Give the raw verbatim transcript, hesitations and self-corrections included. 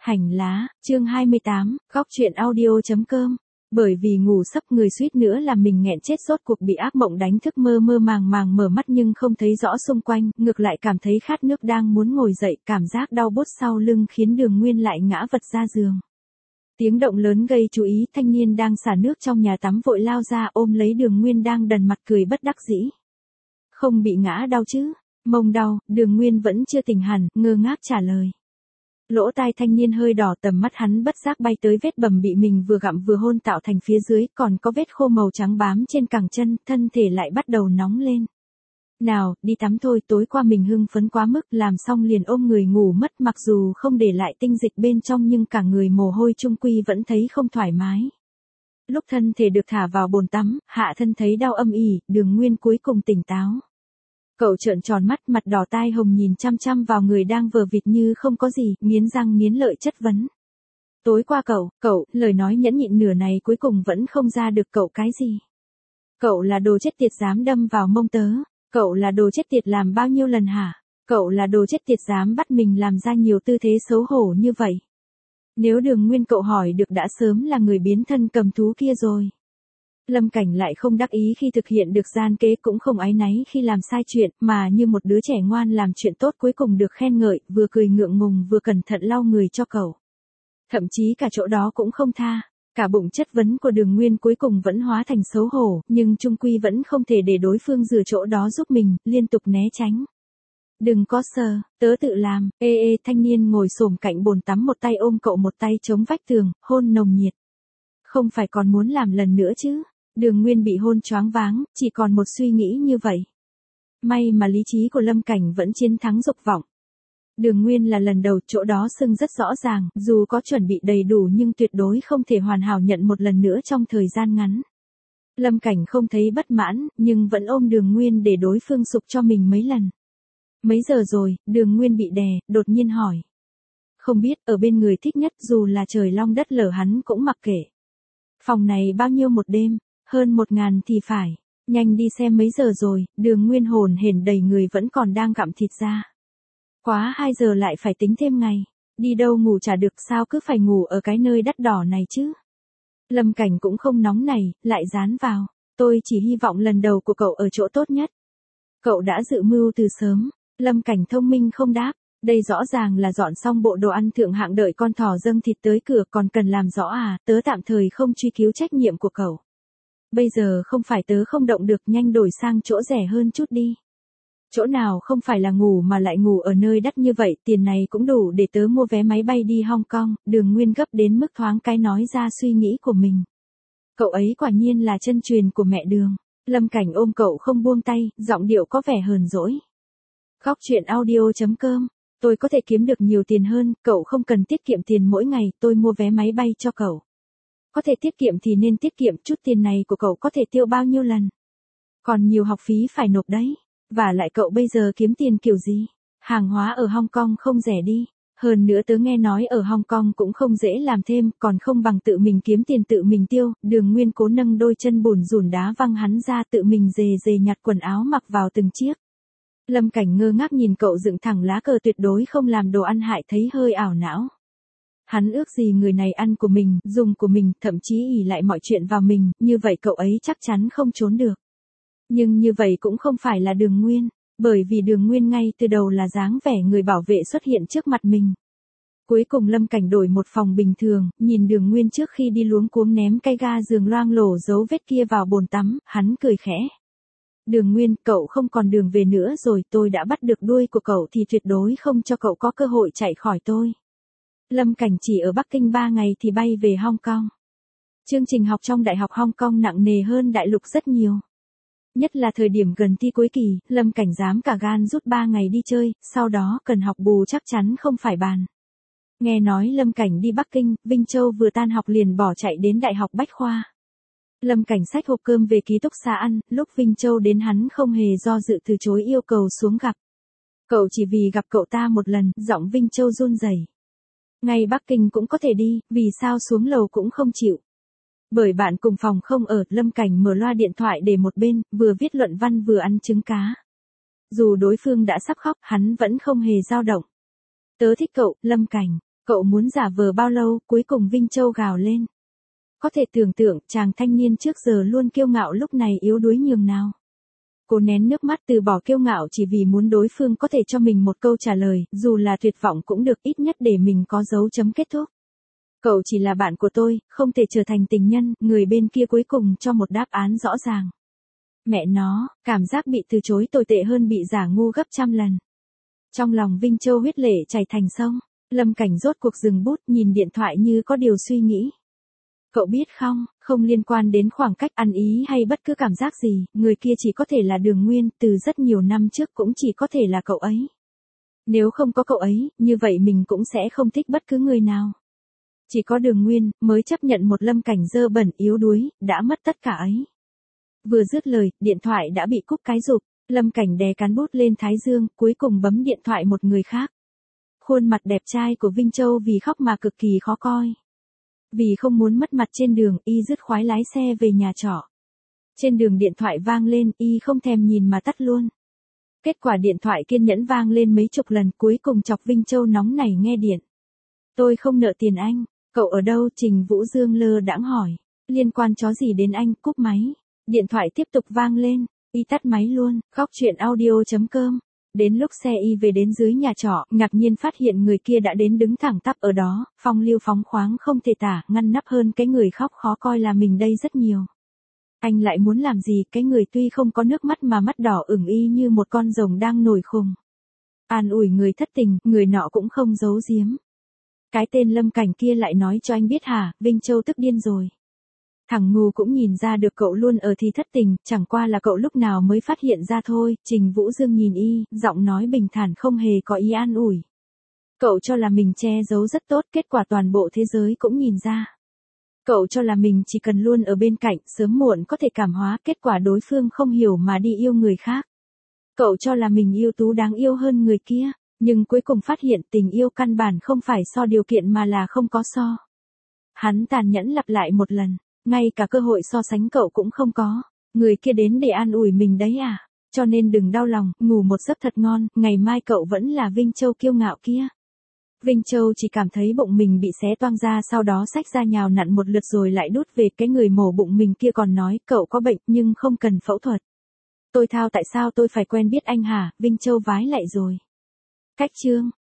Hành lá, chương hai mươi tám, góc chuyện audio.com. Bởi vì ngủ sấp người suýt nữa làm mình nghẹn chết, rốt cuộc bị ác mộng đánh thức, mơ mơ màng màng mở mắt nhưng không thấy rõ xung quanh, ngược lại cảm thấy khát nước đang muốn ngồi dậy, cảm giác đau buốt sau lưng khiến Đường Nguyên lại ngã vật ra giường. Tiếng động lớn gây chú ý, thanh niên đang xả nước trong nhà tắm vội lao ra ôm lấy Đường Nguyên đang đần mặt cười bất đắc dĩ. Không bị ngã đau chứ? Mông đau, Đường Nguyên vẫn chưa tỉnh hẳn, ngơ ngác trả lời. Lỗ tai thanh niên hơi đỏ, tầm mắt hắn bất giác bay tới vết bầm bị mình vừa gặm vừa hôn tạo thành phía dưới, còn có vết khô màu trắng bám trên cẳng chân, thân thể lại bắt đầu nóng lên. Nào, đi tắm thôi, tối qua mình hưng phấn quá mức, làm xong liền ôm người ngủ mất, mặc dù không để lại tinh dịch bên trong nhưng cả người mồ hôi chung quy vẫn thấy không thoải mái. Lúc thân thể được thả vào bồn tắm, hạ thân thấy đau âm ỉ, Đường Nguyên cuối cùng tỉnh táo. Cậu trợn tròn mắt, mặt đỏ tai hồng nhìn chăm chăm vào người đang vờ vịt như không có gì, nghiến răng nghiến lợi chất vấn. Tối qua cậu, cậu, lời nói nhẫn nhịn nửa này cuối cùng vẫn không ra được cậu cái gì. Cậu là đồ chết tiệt dám đâm vào mông tớ, cậu là đồ chết tiệt làm bao nhiêu lần hả? Cậu là đồ chết tiệt dám bắt mình làm ra nhiều tư thế xấu hổ như vậy. Nếu Đường Nguyên cậu hỏi được đã sớm là người biến thân cầm thú kia rồi. Lâm Cảnh lại không đắc ý khi thực hiện được gian kế, cũng không áy náy khi làm sai chuyện, mà như một đứa trẻ ngoan làm chuyện tốt cuối cùng được khen ngợi, vừa cười ngượng ngùng vừa cẩn thận lau người cho cậu. Thậm chí cả chỗ đó cũng không tha, cả bụng chất vấn của Đường Nguyên cuối cùng vẫn hóa thành xấu hổ, nhưng chung quy vẫn không thể để đối phương rửa chỗ đó giúp mình, liên tục né tránh. Đừng có sờ, tớ tự làm, ê ê thanh niên ngồi xổm cạnh bồn tắm, một tay ôm cậu một tay chống vách tường, hôn nồng nhiệt. Không phải còn muốn làm lần nữa chứ? Đường Nguyên bị hôn choáng váng, chỉ còn một suy nghĩ như vậy. May mà lý trí của Lâm Cảnh vẫn chiến thắng dục vọng. Đường Nguyên là lần đầu, chỗ đó sưng rất rõ ràng, dù có chuẩn bị đầy đủ nhưng tuyệt đối không thể hoàn hảo nhận một lần nữa trong thời gian ngắn. Lâm Cảnh không thấy bất mãn, nhưng vẫn ôm Đường Nguyên để đối phương sụp cho mình mấy lần. Mấy giờ rồi? Đường Nguyên bị đè, đột nhiên hỏi. Không biết, ở bên người thích nhất, dù là trời long đất lở hắn cũng mặc kệ. Phòng này bao nhiêu một đêm? Hơn một ngàn thì phải. Nhanh đi xem mấy giờ rồi. Đường Nguyên hồn hển đầy người vẫn còn đang gặm thịt ra. Quá hai giờ lại phải tính thêm ngày. Đi đâu ngủ chả được, sao cứ phải ngủ ở cái nơi đắt đỏ này chứ? Lâm Cảnh cũng không nóng này, lại dán vào. Tôi chỉ hy vọng lần đầu của cậu ở chỗ tốt nhất. Cậu đã dự mưu từ sớm. Lâm Cảnh thông minh không đáp. Đây rõ ràng là dọn xong bộ đồ ăn thượng hạng, đợi con thỏ dâng thịt tới cửa còn cần làm rõ à? Tớ tạm thời không truy cứu trách nhiệm của cậu. Bây giờ không phải tớ không động được, nhanh đổi sang chỗ rẻ hơn chút đi. Chỗ nào không phải là ngủ mà lại ngủ ở nơi đắt như vậy, tiền này cũng đủ để tớ mua vé máy bay đi Hong Kong. Đường Nguyên gấp đến mức thoáng cái nói ra suy nghĩ của mình. Cậu ấy quả nhiên là chân truyền của mẹ Đường. Lâm Cảnh ôm cậu không buông tay, giọng điệu có vẻ hờn dỗi. Góc chuyện audio.com. Tôi có thể kiếm được nhiều tiền hơn, cậu không cần tiết kiệm tiền mỗi ngày, tôi mua vé máy bay cho cậu. Có thể tiết kiệm thì nên tiết kiệm, chút tiền này của cậu có thể tiêu bao nhiêu lần. Còn nhiều học phí phải nộp đấy. Và lại cậu bây giờ kiếm tiền kiểu gì? Hàng hóa ở Hong Kong không rẻ đi. Hơn nữa tớ nghe nói ở Hong Kong cũng không dễ làm thêm, còn không bằng tự mình kiếm tiền tự mình tiêu. Đường Nguyên cố nâng đôi chân bùn rủn đá văng hắn ra, tự mình dề dề nhặt quần áo mặc vào từng chiếc. Lâm Cảnh ngơ ngác nhìn cậu dựng thẳng lá cờ tuyệt đối không làm đồ ăn hại, thấy hơi ảo não. Hắn ước gì người này ăn của mình, dùng của mình, thậm chí ỷ lại mọi chuyện vào mình, như vậy cậu ấy chắc chắn không trốn được. Nhưng như vậy cũng không phải là Đường Nguyên, bởi vì Đường Nguyên ngay từ đầu là dáng vẻ người bảo vệ xuất hiện trước mặt mình. Cuối cùng Lâm Cảnh đổi một phòng bình thường, nhìn Đường Nguyên trước khi đi luống cuống ném cái ga giường loang lổ dấu vết kia vào bồn tắm, hắn cười khẽ. Đường Nguyên, cậu không còn đường về nữa rồi, tôi đã bắt được đuôi của cậu thì tuyệt đối không cho cậu có cơ hội chạy khỏi tôi. Lâm Cảnh chỉ ở Bắc Kinh ba ngày thì bay về Hong Kong. Chương trình học trong Đại học Hong Kong nặng nề hơn đại lục rất nhiều. Nhất là thời điểm gần thi cuối kỳ, Lâm Cảnh dám cả gan rút ba ngày đi chơi, sau đó cần học bù chắc chắn không phải bàn. Nghe nói Lâm Cảnh đi Bắc Kinh, Vinh Châu vừa tan học liền bỏ chạy đến Đại học Bách Khoa. Lâm Cảnh xách hộp cơm về ký túc xá ăn, lúc Vinh Châu đến hắn không hề do dự từ chối yêu cầu xuống gặp. Cậu chỉ vì gặp cậu ta một lần, giọng Vinh Châu run rẩy. Ngay Bắc Kinh cũng có thể đi, vì sao xuống lầu cũng không chịu. Bởi bạn cùng phòng không ở, Lâm Cảnh mở loa điện thoại để một bên, vừa viết luận văn vừa ăn trứng cá. Dù đối phương đã sắp khóc, hắn vẫn không hề dao động. Tớ thích cậu, Lâm Cảnh. Cậu muốn giả vờ bao lâu, cuối cùng Vinh Châu gào lên. Có thể tưởng tượng, chàng thanh niên trước giờ luôn kiêu ngạo lúc này yếu đuối nhường nào. Cô nén nước mắt từ bỏ kiêu ngạo chỉ vì muốn đối phương có thể cho mình một câu trả lời, dù là tuyệt vọng cũng được, ít nhất để mình có dấu chấm kết thúc. Cậu chỉ là bạn của tôi, không thể trở thành tình nhân, người bên kia cuối cùng cho một đáp án rõ ràng. Mẹ nó, cảm giác bị từ chối tồi tệ hơn bị giả ngu gấp trăm lần. Trong lòng Vinh Châu huyết lệ chảy thành sông, Lâm Cảnh rốt cuộc dừng bút nhìn điện thoại như có điều suy nghĩ. Cậu biết không, không liên quan đến khoảng cách ăn ý hay bất cứ cảm giác gì, người kia chỉ có thể là Đường Nguyên, từ rất nhiều năm trước cũng chỉ có thể là cậu ấy. Nếu không có cậu ấy, như vậy mình cũng sẽ không thích bất cứ người nào. Chỉ có Đường Nguyên, mới chấp nhận một Lâm Cảnh dơ bẩn yếu đuối, đã mất tất cả ấy. Vừa dứt lời, điện thoại đã bị cúp cái rụp, Lâm Cảnh đè cán bút lên thái dương, cuối cùng bấm điện thoại một người khác. Khuôn mặt đẹp trai của Vinh Châu vì khóc mà cực kỳ khó coi. Vì không muốn mất mặt trên đường, y dứt khoái lái xe về nhà trọ. Trên đường điện thoại vang lên, y không thèm nhìn mà tắt luôn. Kết quả điện thoại kiên nhẫn vang lên mấy chục lần, cuối cùng chọc Vinh Châu nóng nảy nghe điện. Tôi không nợ tiền anh, cậu ở đâu? Trình Vũ Dương lơ đãng hỏi. Liên quan chó gì đến anh? Cúp máy. Điện thoại tiếp tục vang lên, y tắt máy luôn. Góc truyện audio chấm com. Đến lúc xe y về đến dưới nhà trọ, ngạc nhiên phát hiện người kia đã đến đứng thẳng tắp ở đó, phong lưu phóng khoáng không thể tả, ngăn nắp hơn cái người khóc khó coi là mình đây rất nhiều. Anh lại muốn làm gì? Cái người tuy không có nước mắt mà mắt đỏ ửng y như một con rồng đang nổi khùng. An ủi người thất tình, người nọ cũng không giấu giếm. Cái tên Lâm Cảnh kia lại nói cho anh biết hả? Vinh Châu tức điên rồi. Thằng ngu cũng nhìn ra được cậu luôn ở thì thất tình, chẳng qua là cậu lúc nào mới phát hiện ra thôi. Trình Vũ Dương nhìn y, giọng nói bình thản không hề có ý an ủi. Cậu cho là mình che giấu rất tốt, kết quả toàn bộ thế giới cũng nhìn ra. Cậu cho là mình chỉ cần luôn ở bên cạnh, sớm muộn có thể cảm hóa, kết quả đối phương không hiểu mà đi yêu người khác. Cậu cho là mình yêu tú đáng yêu hơn người kia, nhưng cuối cùng phát hiện tình yêu căn bản không phải so điều kiện mà là không có so. Hắn tàn nhẫn lặp lại một lần. Ngay cả cơ hội so sánh cậu cũng không có. Người kia đến để an ủi mình đấy à? Cho nên đừng đau lòng, ngủ một giấc thật ngon, ngày mai cậu vẫn là Vinh Châu kiêu ngạo kia. Vinh Châu chỉ cảm thấy bụng mình bị xé toang ra, sau đó xách ra nhào nặn một lượt rồi lại đút về cái người mổ bụng mình kia, còn nói cậu có bệnh nhưng không cần phẫu thuật. Tôi thao tại sao tôi phải quen biết anh hả? Vinh Châu vái lại rồi. Cách chương.